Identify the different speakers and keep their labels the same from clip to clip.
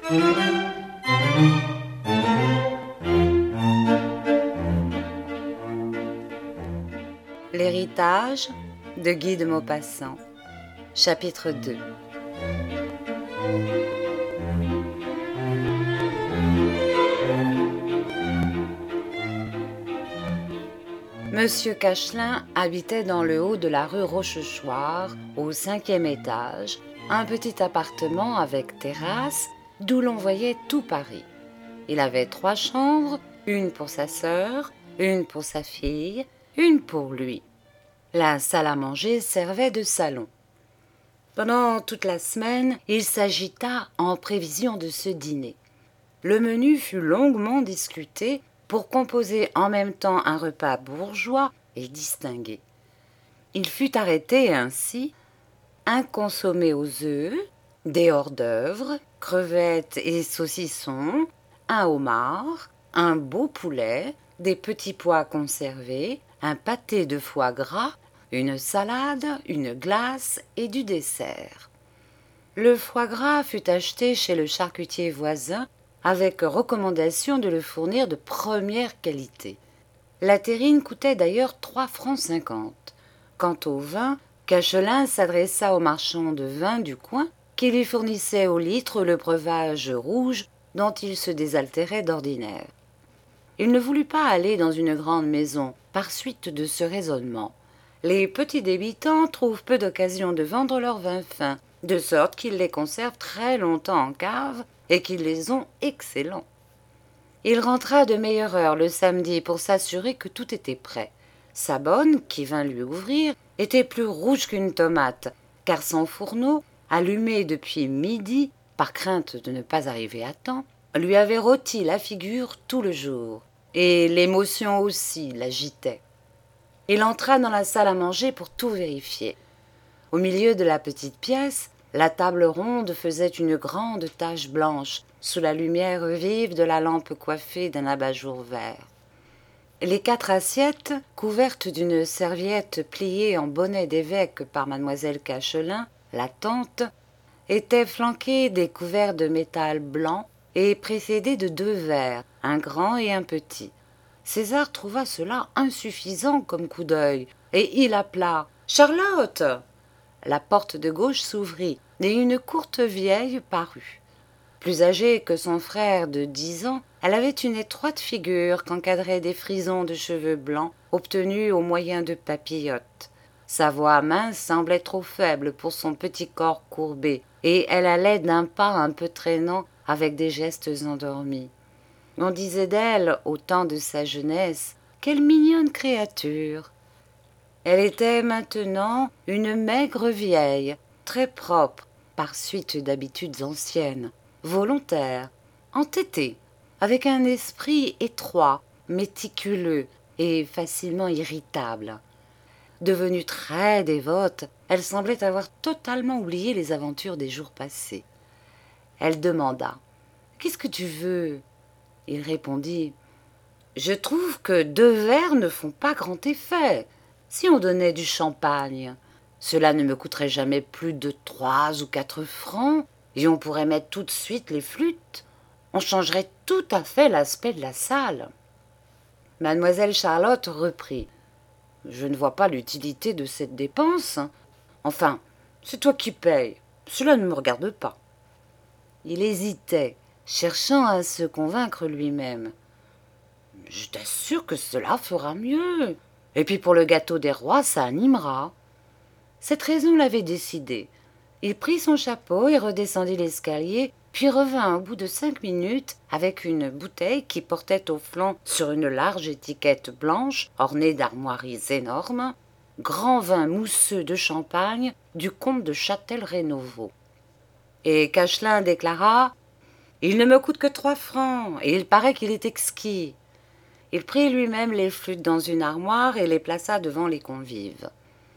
Speaker 1: L'héritage de Guy de Maupassant, chapitre 2. Monsieur Cachelin habitait dans le haut de la rue Rochechouart, au 5e étage, un petit appartement avec terrasse, d'où l'on voyait tout Paris. Il avait 3 chambres, une pour sa sœur, une pour sa fille, une pour lui. La salle à manger servait de salon. Pendant toute la semaine, il s'agita en prévision de ce dîner. Le menu fut longuement discuté pour composer en même temps un repas bourgeois et distingué. Il fut arrêté ainsi: un consommé aux œufs, des hors-d'œuvre, crevettes et saucissons, un homard, un beau poulet, des petits pois conservés, un pâté de foie gras, une salade, une glace et du dessert. Le foie gras fut acheté chez le charcutier voisin avec recommandation de le fournir de première qualité. La terrine coûtait d'ailleurs 3,50 francs. Quant au vin, Cachelin s'adressa au marchand de vin du coin qui lui fournissait au litre le breuvage rouge dont il se désaltérait d'ordinaire. Il ne voulut pas aller dans une grande maison par suite de ce raisonnement. Les petits débitants trouvent peu d'occasion de vendre leurs vins fins, de sorte qu'ils les conservent très longtemps en cave et qu'ils les ont excellents. Il rentra de meilleure heure le samedi pour s'assurer que tout était prêt. Sa bonne, qui vint lui ouvrir, était plus rouge qu'une tomate, car son fourneau, allumé depuis midi, par crainte de ne pas arriver à temps, lui avait rôti la figure tout le jour, et l'émotion aussi l'agitait. Il entra dans la salle à manger pour tout vérifier. Au milieu de la petite pièce, la table ronde faisait une grande tache blanche sous la lumière vive de la lampe coiffée d'un abat-jour vert. Les 4 assiettes, couvertes d'une serviette pliée en bonnet d'évêque par mademoiselle Cachelin, la tante, étaient flanquées des couverts de métal blanc et précédées de 2 verres, un grand et un petit. César trouva cela insuffisant comme coup d'œil, et il appela « Charlotte !» La porte de gauche s'ouvrit, et une courte vieille parut. Plus âgée que son frère de 10 ans, elle avait une étroite figure qu'encadraient des frisons de cheveux blancs obtenus au moyen de papillotes. Sa voix mince semblait trop faible pour son petit corps courbé, et elle allait d'un pas un peu traînant avec des gestes endormis. On disait d'elle, au temps de sa jeunesse, « Quelle mignonne créature !» Elle était maintenant une maigre vieille, très propre, par suite d'habitudes anciennes, volontaire, entêtée, avec un esprit étroit, méticuleux et facilement irritable. Devenue très dévote, elle semblait avoir totalement oublié les aventures des jours passés. Elle demanda « Qu'est-ce que tu veux ?» Il répondit « Je trouve que 2 verres ne font pas grand effet. Si on donnait du champagne, cela ne me coûterait jamais plus de 3 ou 4 francs, et on pourrait mettre tout de suite les flûtes. On changerait tout à fait l'aspect de la salle. » Mademoiselle Charlotte reprit « Je ne vois pas l'utilité de cette dépense. Enfin, c'est toi qui payes. Cela ne me regarde pas. » Il hésitait, cherchant à se convaincre lui-même. « Je t'assure que cela fera mieux. Et puis pour le gâteau des rois, ça animera. » Cette raison l'avait décidé. Il prit son chapeau et redescendit l'escalier, puis revint au bout de 5 minutes avec une bouteille qui portait au flanc sur une large étiquette blanche ornée d'armoiries énormes « Grand vin mousseux de Champagne du comte de Châtel-Rénovaux ». Et Cachelin déclara « Il ne me coûte que 3 francs, et il paraît qu'il est exquis. » Il prit lui-même les flûtes dans une armoire et les plaça devant les convives.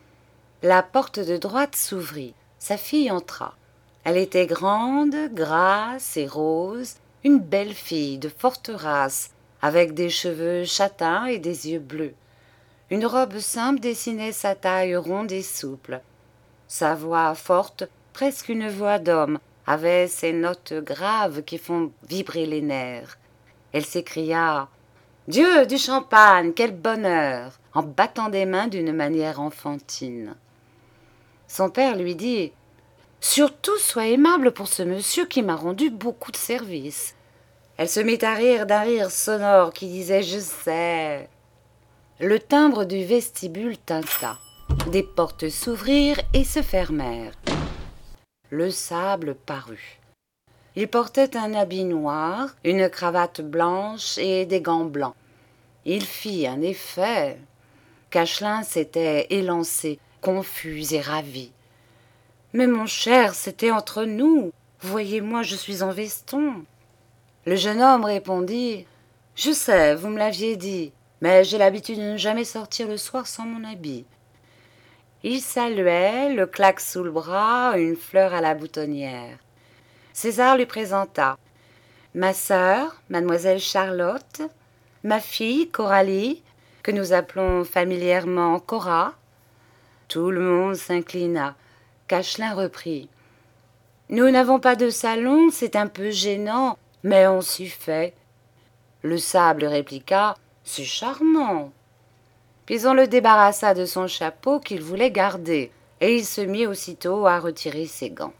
Speaker 1: La porte de droite s'ouvrit. Sa fille entra. Elle était grande, grasse et rose, une belle fille de forte race, avec des cheveux châtains et des yeux bleus. Une robe simple dessinait sa taille ronde et souple. Sa voix forte, presque une voix d'homme, avait ces notes graves qui font vibrer les nerfs. Elle s'écria « Dieu du champagne, quel bonheur !» en battant des mains d'une manière enfantine. Son père lui dit « Surtout sois aimable pour ce monsieur qui m'a rendu beaucoup de service. » Elle se mit à rire d'un rire sonore qui disait « Je sais ». Le timbre du vestibule tinta. Des portes s'ouvrirent et se fermèrent. Le sable parut. Il portait un habit noir, une cravate blanche et des gants blancs. Il fit un effet. Cachemin s'était élancé, confus et ravi. « Mais mon cher, c'était entre nous. Voyez-moi, je suis en veston. » Le jeune homme répondit « Je sais, vous me l'aviez dit, mais j'ai l'habitude de ne jamais sortir le soir sans mon habit. » Il saluait, le claque sous le bras, une fleur à la boutonnière. César lui présenta « Ma sœur, mademoiselle Charlotte, ma fille Coralie, que nous appelons familièrement Cora. » Tout le monde s'inclina. Cachemin reprit « Nous n'avons pas de salon, c'est un peu gênant, mais on s'y fait. » Le sable répliqua « C'est charmant. » Puis on le débarrassa de son chapeau qu'il voulait garder, et il se mit aussitôt à retirer ses gants.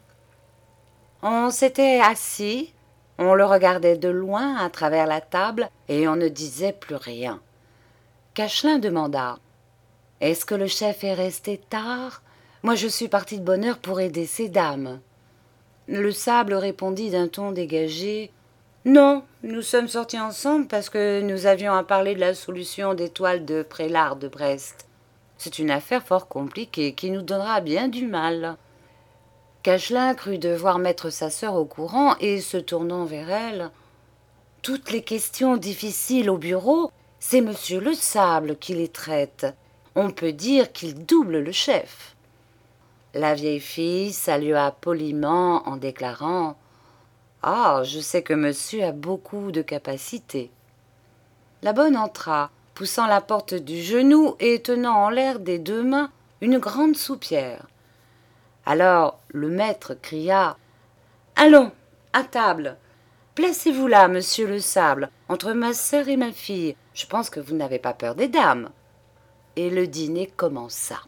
Speaker 1: On s'était assis, on le regardait de loin à travers la table, et on ne disait plus rien. Cachemin demanda « Est-ce que le chef est resté tard? Moi je suis parti de bonne heure pour aider ces dames. » Le sable répondit d'un ton dégagé « Non, nous sommes sortis ensemble parce que nous avions à parler de la solution des toiles de Prélart de Brest. C'est une affaire fort compliquée qui nous donnera bien du mal. » Cachemin crut devoir mettre sa sœur au courant et, se tournant vers elle, « Toutes les questions difficiles au bureau, c'est monsieur le sable qui les traite. On peut dire qu'il double le chef. » La vieille fille salua poliment en déclarant « Ah, je sais que monsieur a beaucoup de capacités. » La bonne entra, poussant la porte du genou et tenant en l'air des deux mains une grande soupière. Alors le maître cria « Allons, à table. Placez-vous là, monsieur le sable, entre ma sœur et ma fille. Je pense que vous n'avez pas peur des dames. » Et le dîner commença.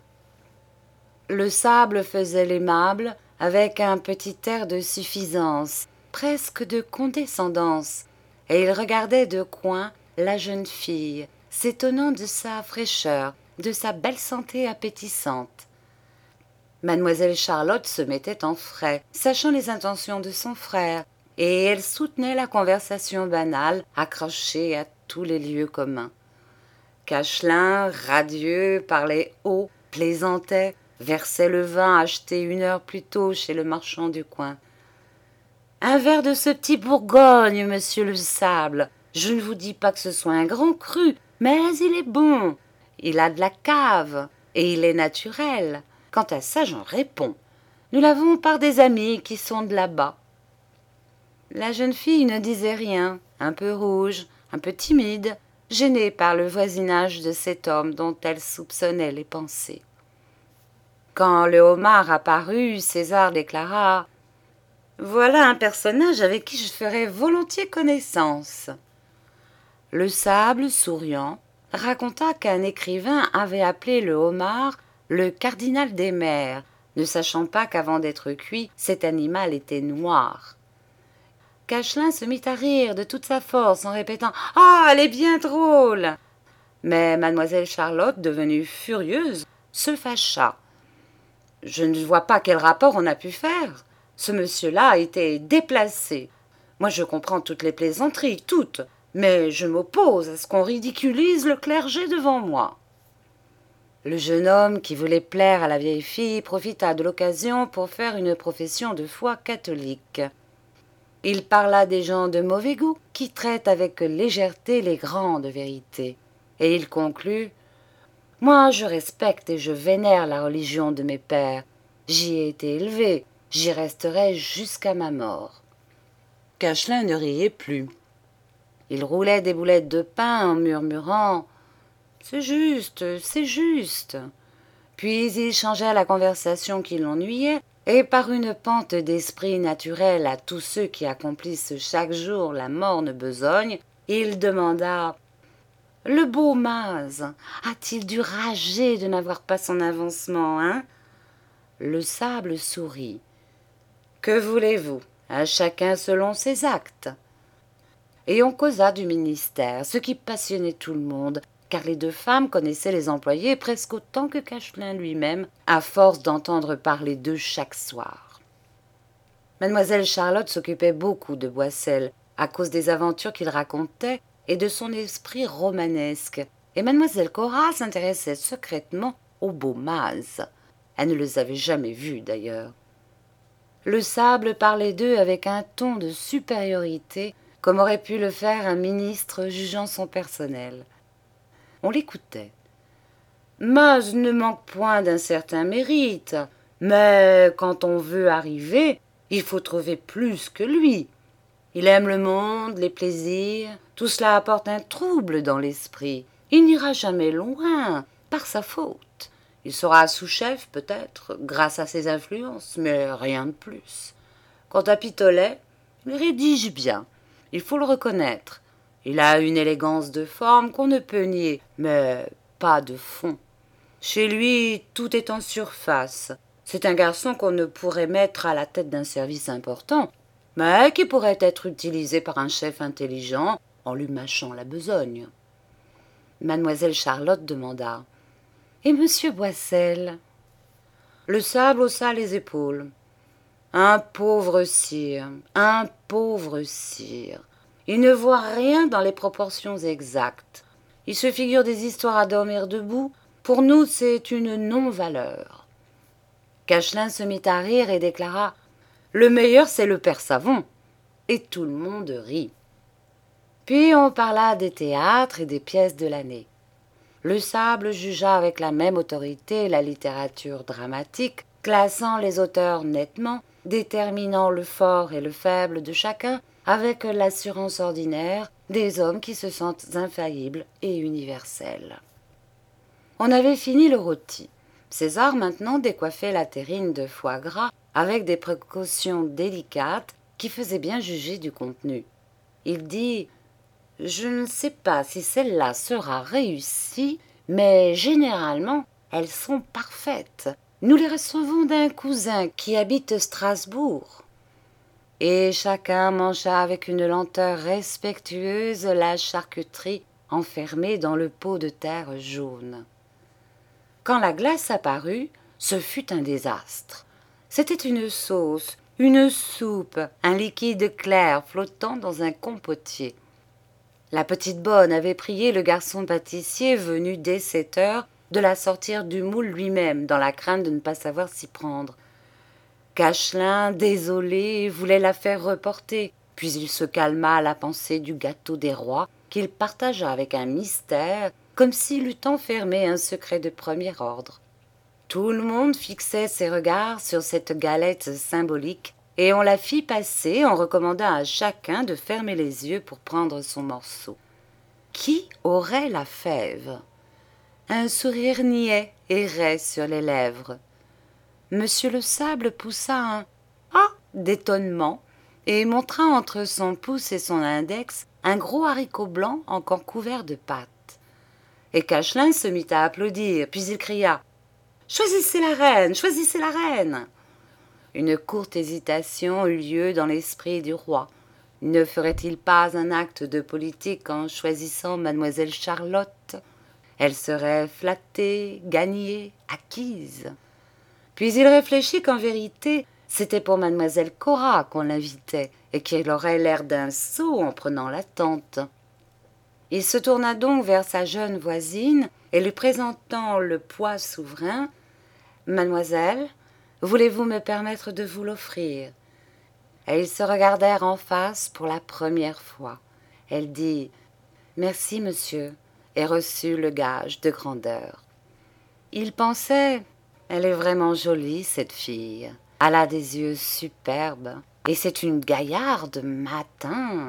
Speaker 1: Le sable faisait l'aimable avec un petit air de suffisance, presque de condescendance, et il regardait de coin la jeune fille, s'étonnant de sa fraîcheur, de sa belle santé appétissante. Mademoiselle Charlotte se mettait en frais, sachant les intentions de son frère, et elle soutenait la conversation banale, accrochée à tous les lieux communs. Cachemin, radieux, parlait haut, plaisantait, versait le vin acheté 1 heure plus tôt chez le marchand du coin. « Un verre de ce petit Bourgogne, monsieur le sable. Je ne vous dis pas que ce soit un grand cru, mais il est bon. Il a de la cave, et il est naturel. Quant à ça, j'en réponds. Nous l'avons par des amis qui sont de là-bas. » La jeune fille ne disait rien, un peu rouge, un peu timide, gênée par le voisinage de cet homme dont elle soupçonnait les pensées. Quand le homard apparut, César déclara « Voilà un personnage avec qui je ferais volontiers connaissance. » Le sable, souriant, raconta qu'un écrivain avait appelé le homard le cardinal des mers, ne sachant pas qu'avant d'être cuit, cet animal était noir. Cachemin se mit à rire de toute sa force en répétant « Ah, elle est bien drôle !» Mais mademoiselle Charlotte, devenue furieuse, se fâcha. « Je ne vois pas quel rapport on a pu faire. Ce monsieur-là était déplacé. Moi, je comprends toutes les plaisanteries, toutes, mais je m'oppose à ce qu'on ridiculise le clergé devant moi. » Le jeune homme, qui voulait plaire à la vieille fille, profita de l'occasion pour faire une profession de foi catholique. Il parla des gens de mauvais goût qui traitent avec légèreté les grandes vérités, et il conclut « Moi, je respecte et je vénère la religion de mes pères. J'y ai été élevé, j'y resterai jusqu'à ma mort. » Cachemin ne riait plus. Il roulait des boulettes de pain en murmurant « C'est juste, c'est juste. » Puis il changea la conversation qui l'ennuyait Et par une pente d'esprit naturelle à tous ceux qui accomplissent chaque jour la morne besogne, il demanda « Le beau Maz a-t-il dû rager de n'avoir pas son avancement, hein ?» Le sable sourit. « Que voulez-vous? À chacun selon ses actes. » Et on causa du ministère, ce qui passionnait tout le monde, car les deux femmes connaissaient les employés presque autant que Cachelin lui-même, à force d'entendre parler d'eux chaque soir. Mademoiselle Charlotte s'occupait beaucoup de Boissel, à cause des aventures qu'il racontait et de son esprit romanesque, et mademoiselle Cora s'intéressait secrètement aux beaux Maz. Elle ne les avait jamais vus d'ailleurs. Le sable parlait d'eux avec un ton de supériorité, comme aurait pu le faire un ministre jugeant son personnel. On l'écoutait. Maz ne manque point d'un certain mérite, mais quand on veut arriver, il faut trouver plus que lui. Il aime le monde, les plaisirs, tout cela apporte un trouble dans l'esprit. Il n'ira jamais loin, par sa faute. Il sera sous-chef, peut-être, grâce à ses influences, mais rien de plus. Quant à Pitolet, il rédige bien, il faut le reconnaître. Il a une élégance de forme qu'on ne peut nier, mais pas de fond. Chez lui, tout est en surface. C'est un garçon qu'on ne pourrait mettre à la tête d'un service important, mais qui pourrait être utilisé par un chef intelligent en lui mâchant la besogne. Mademoiselle Charlotte demanda « Et monsieur Boissel ?» Le sable haussa les épaules. « Un pauvre sire, un pauvre sire. Il ne voit rien dans les proportions exactes. Il se figure des histoires à dormir debout. Pour nous, c'est une non-valeur. » Cachelin se mit à rire et déclara « Le meilleur, c'est le père Savon. » Et tout le monde rit. Puis on parla des théâtres et des pièces de l'année. Le sable jugea avec la même autorité la littérature dramatique, classant les auteurs nettement, déterminant le fort et le faible de chacun, avec l'assurance ordinaire des hommes qui se sentent infaillibles et universels. On avait fini le rôti. César maintenant décoiffait la terrine de foie gras avec des précautions délicates qui faisaient bien juger du contenu. Il dit « Je ne sais pas si celle-là sera réussie, mais généralement, elles sont parfaites. Nous les recevons d'un cousin qui habite Strasbourg. » Et chacun mangea avec une lenteur respectueuse la charcuterie enfermée dans le pot de terre jaune. Quand la glace apparut, ce fut un désastre. C'était une sauce, une soupe, un liquide clair flottant dans un compotier. La petite bonne avait prié le garçon pâtissier venu dès 7 heures de la sortir du moule lui-même, dans la crainte de ne pas savoir s'y prendre. Cachelin, désolé, voulait la faire reporter, puis il se calma à la pensée du gâteau des rois qu'il partagea avec un mystère, comme s'il eût enfermé un secret de premier ordre. Tout le monde fixait ses regards sur cette galette symbolique, et on la fit passer en recommandant à chacun de fermer les yeux pour prendre son morceau. Qui aurait la fève? Un sourire niais errait sur les lèvres. Monsieur le Sable poussa un « Ah » d'étonnement et montra entre son pouce et son index un gros haricot blanc encore couvert de pâte. Et Cachelin se mit à applaudir, puis il cria « Choisissez la reine, choisissez la reine !» Une courte hésitation eut lieu dans l'esprit du roi. Ne ferait-il pas un acte de politique en choisissant mademoiselle Charlotte? Elle serait flattée, gagnée, acquise. Puis il réfléchit qu'en vérité, c'était pour mademoiselle Cora qu'on l'invitait, et qu'elle aurait l'air d'un sot en prenant la tente. Il se tourna donc vers sa jeune voisine, et lui présentant le poids souverain, « Mademoiselle, voulez-vous me permettre de vous l'offrir ?» Et ils se regardèrent en face pour la première fois. Elle dit « Merci, monsieur », et reçut le gage de grandeur. Il pensait « Elle est vraiment jolie, cette fille. Elle a des yeux superbes, et c'est une gaillarde matin. »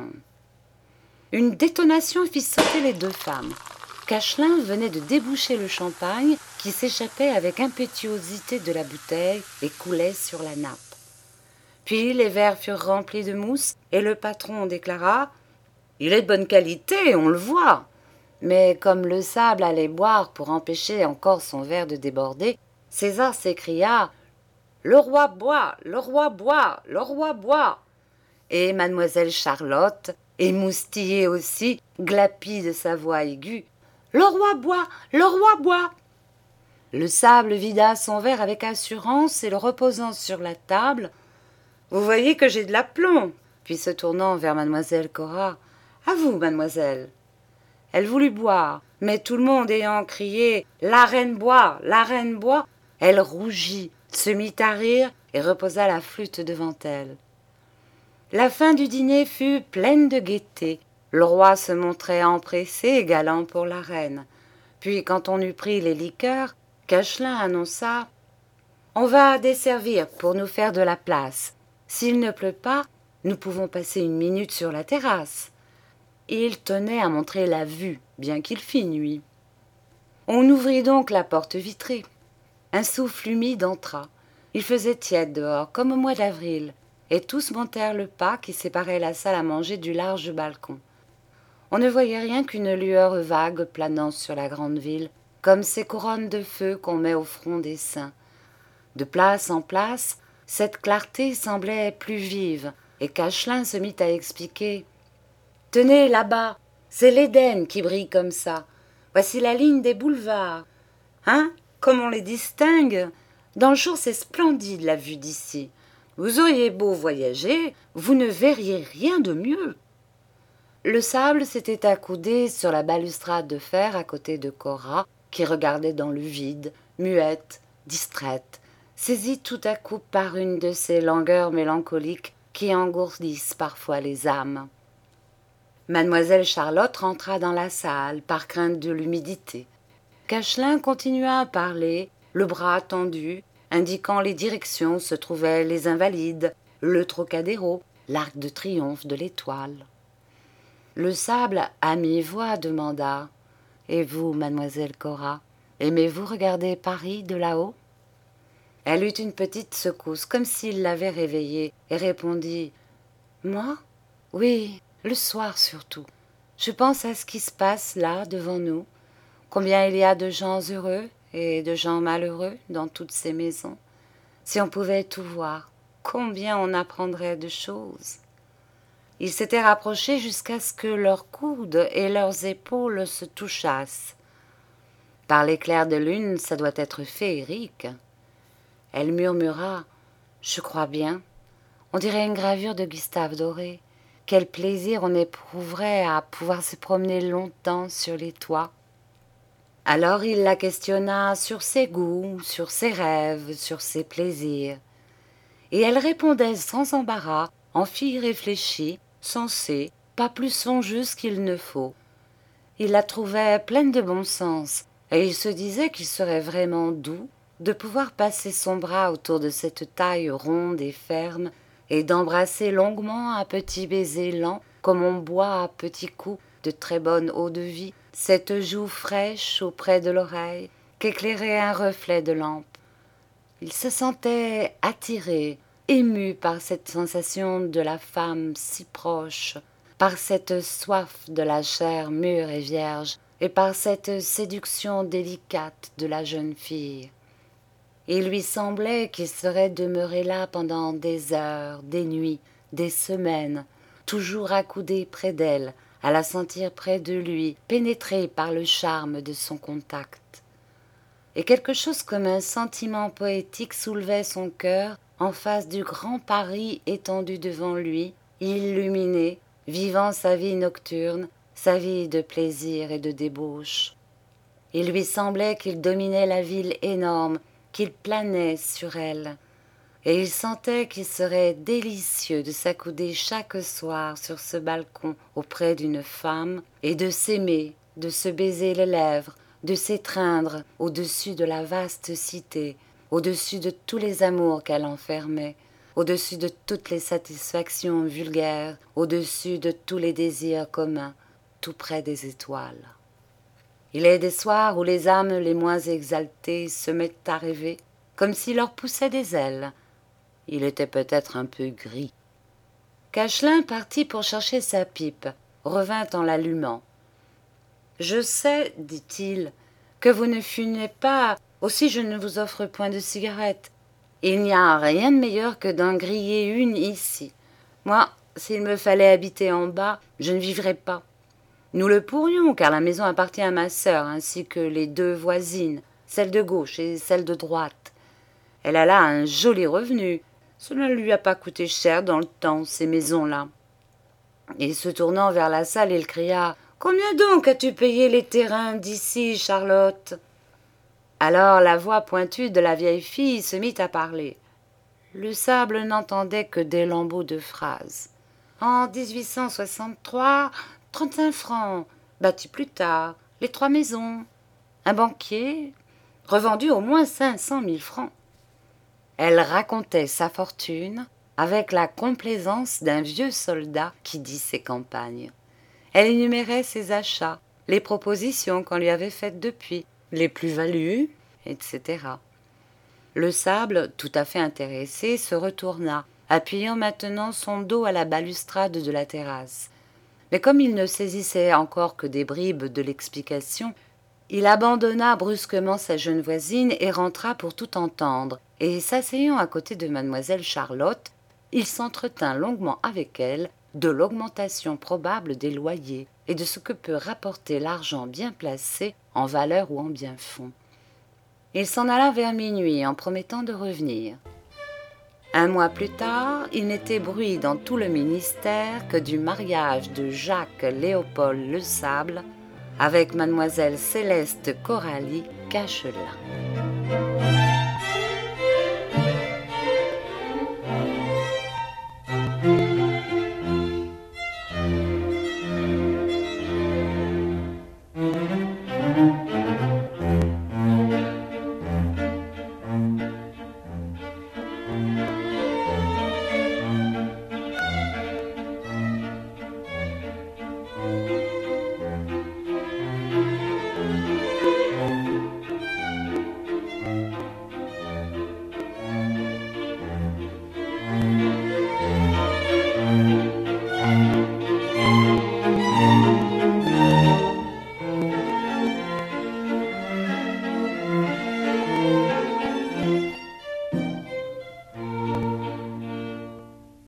Speaker 1: Une détonation fit sauter les deux femmes. Cachelin venait de déboucher le champagne qui s'échappait avec impétuosité de la bouteille et coulait sur la nappe. Puis les verres furent remplis de mousse et le patron déclara « Il est de bonne qualité, on le voit !» Mais comme le sable allait boire pour empêcher encore son verre de déborder, César s'écria « Le roi boit, le roi boit, le roi boit !» Et mademoiselle Charlotte, émoustillée aussi, glapit de sa voix aiguë « Le roi boit, le roi boit !» Le sable vida son verre avec assurance et le reposant sur la table. « Vous voyez que j'ai de l'aplomb !» Puis se tournant vers mademoiselle Cora. « À vous, mademoiselle !» Elle voulut boire, mais tout le monde ayant crié « La reine boit, la reine boit !» elle rougit, se mit à rire et reposa la flûte devant elle. La fin du dîner fut pleine de gaieté. Le roi se montrait empressé et galant pour la reine. Puis, quand on eut pris les liqueurs, Cachelin annonça « On va desservir pour nous faire de la place. S'il ne pleut pas, nous pouvons passer une minute sur la terrasse. » Il tenait à montrer la vue, bien qu'il fît nuit. On ouvrit donc la porte vitrée. Un souffle humide entra. Il faisait tiède dehors, comme au mois d'avril, et tous montèrent le pas qui séparait la salle à manger du large balcon. On ne voyait rien qu'une lueur vague planant sur la grande ville, comme ces couronnes de feu qu'on met au front des saints. De place en place, cette clarté semblait plus vive, et Cachelin se mit à expliquer. « Tenez, là-bas, c'est l'Éden qui brille comme ça. Voici la ligne des boulevards. Hein, comme on les distingue. Dans le jour, c'est splendide la vue d'ici. Vous auriez beau voyager, vous ne verriez rien de mieux. » Le sable s'était accoudé sur la balustrade de fer à côté de Cora, qui regardait dans le vide, muette, distraite, saisie tout à coup par une de ces langueurs mélancoliques qui engourdissent parfois les âmes. Mademoiselle Charlotte rentra dans la salle par crainte de l'humidité. Cachelin continua à parler, le bras tendu, indiquant les directions où se trouvaient les Invalides, le Trocadéro, l'Arc de Triomphe de l'Étoile. Le sable, à mi-voix, demanda « Et vous, mademoiselle Cora, aimez-vous regarder Paris de là-haut » Elle eut une petite secousse, comme s'il l'avait réveillée, et répondit « Moi ? Oui, le soir surtout. Je pense à ce qui se passe là, devant nous. Combien il y a de gens heureux et de gens malheureux dans toutes ces maisons. Si on pouvait tout voir, combien on apprendrait de choses. » Ils s'étaient rapprochés jusqu'à ce que leurs coudes et leurs épaules se touchassent. « Par l'éclair de lune, ça doit être féerique. » Elle murmura « Je crois bien. On dirait une gravure de Gustave Doré. Quel plaisir on éprouverait à pouvoir se promener longtemps sur les toits. » Alors il la questionna sur ses goûts, sur ses rêves, sur ses plaisirs. Et elle répondait sans embarras, en fille réfléchie, sensée, pas plus songeuse qu'il ne faut. Il la trouvait pleine de bon sens, et il se disait qu'il serait vraiment doux de pouvoir passer son bras autour de cette taille ronde et ferme, et d'embrasser longuement à petits baisers lents, comme on boit à petits coups de très bonne eau-de-vie, cette joue fraîche auprès de l'oreille, qu'éclairait un reflet de lampe. Il se sentait attiré, ému par cette sensation de la femme si proche, par cette soif de la chair mûre et vierge, et par cette séduction délicate de la jeune fille. Il lui semblait qu'il serait demeuré là pendant des heures, des nuits, des semaines, toujours accoudé près d'elle, à la sentir près de lui, pénétré par le charme de son contact. Et quelque chose comme un sentiment poétique soulevait son cœur en face du grand Paris étendu devant lui, illuminé, vivant sa vie nocturne, sa vie de plaisir et de débauche. Il lui semblait qu'il dominait la ville énorme, qu'il planait sur elle, et il sentait qu'il serait délicieux de s'accouder chaque soir sur ce balcon auprès d'une femme et de s'aimer, de se baiser les lèvres, de s'étreindre au-dessus de la vaste cité, au-dessus de tous les amours qu'elle enfermait, au-dessus de toutes les satisfactions vulgaires, au-dessus de tous les désirs communs, tout près des étoiles. Il est des soirs où les âmes les moins exaltées se mettent à rêver, comme s'il leur poussait des ailes. Il était peut-être un peu gris. Cacelin partit pour chercher sa pipe, revint en l'allumant. « Je sais, dit-il, que vous ne fumez pas, aussi je ne vous offre point de cigarette. Il n'y a rien de meilleur que d'en griller une ici. Moi, s'il me fallait habiter en bas, je ne vivrais pas. Nous le pourrions, car la maison appartient à ma sœur, ainsi que les deux voisines, celle de gauche et celle de droite. Elle a là un joli revenu. Cela ne lui a pas coûté cher dans le temps, ces maisons-là. » Et se tournant vers la salle, il cria « Combien donc as-tu payé les terrains d'ici, Charlotte ?» Alors la voix pointue de la vieille fille se mit à parler. Le sable n'entendait que des lambeaux de phrases. « En 1863, 35 francs, bâti plus tard, les 3 maisons, un banquier, revendu au moins 500 000 francs. » Elle racontait sa fortune avec la complaisance d'un vieux soldat qui dit ses campagnes. Elle énumérait ses achats, les propositions qu'on lui avait faites depuis, les plus-values, etc. Le sable, tout à fait intéressé, se retourna, appuyant maintenant son dos à la balustrade de la terrasse. Mais comme il ne saisissait encore que des bribes de l'explication, il abandonna brusquement sa jeune voisine et rentra pour tout entendre, et s'asseyant à côté de mademoiselle Charlotte, il s'entretint longuement avec elle de l'augmentation probable des loyers et de ce que peut rapporter l'argent bien placé en valeur ou en biens-fonds. Il s'en alla vers minuit en promettant de revenir. Un mois plus tard, il n'était bruit dans tout le ministère que du mariage de Jacques-Léopold Le Sable avec mademoiselle Céleste Coralie Cacelin.